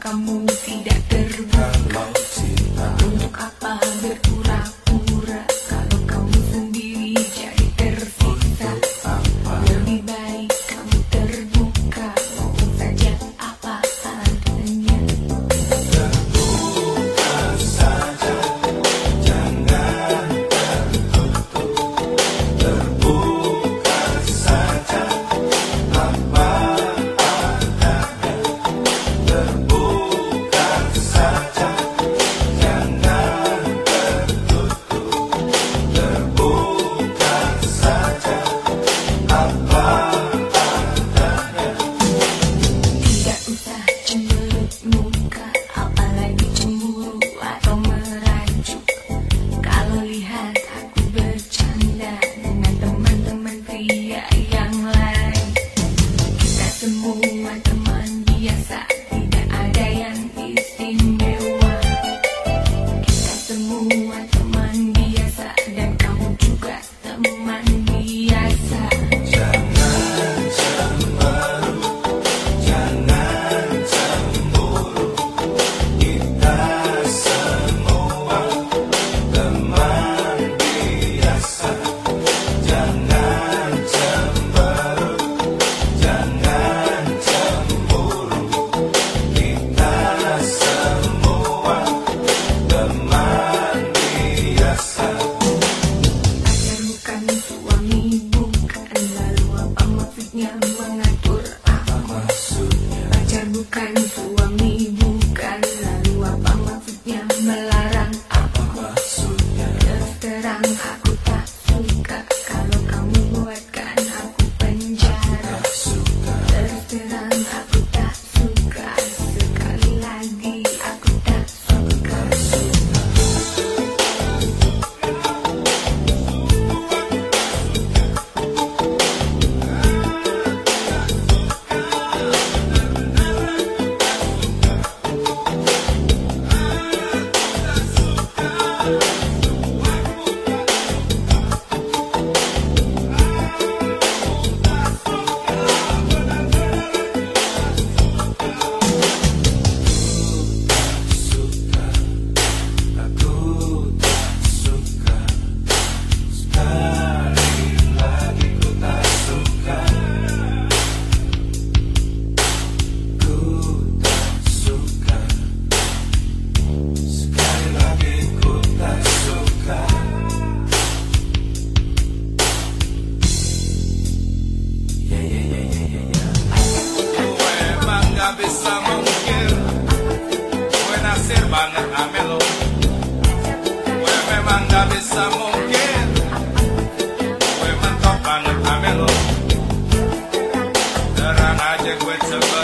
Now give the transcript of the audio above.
kamu tidak terbuka. Untuk apa berpura-pura kalau kamu sendiri jadi tersisa? Lebih baik kamu terbuka, ngomong saja apa adanya. Terbuka saja, jangan tertutup. Terbuka saja apa adanya. Terbuka saja, jangan tertutup. Terbuka saja apa adanya. Tidak usah cemberut muka, apalagi cemburu atau merajuk. Kalau lihat aku bercanda dengan teman-teman pria yang lain. Kita semua teman biasa, tidak ada yang istimewa. Kita semua teman biasa, dan kamu juga teman biasa. Jangan cemberut, jangan cemburu. Kita semua teman biasa. Jangan cemberut, jangan cemburu. Kita semua teman biasa. Pacar bukan suami, bukan, lalu apa maksudnya mengatur aku? Maksudnya Pacar bukan suami, bukan, lalu apa maksudnya melarang aku? maksudnya Terus terang aku tak suka kalau kamu buatkan aku penjara. suka. Terus terang aku tak suka, sekali lagi aku tak suka. Suka, aku tak suka. Sekali lagi ku tak suka. Ku tak suka. Sekali lagi ku tak suka. Ya ya ya ya ya ya. Gue emang gak bisa mungkir, gue naksir banget ame lo. Gue memang gak bisa mungkir, gue mentok banget ame lo. Terang aja gue coba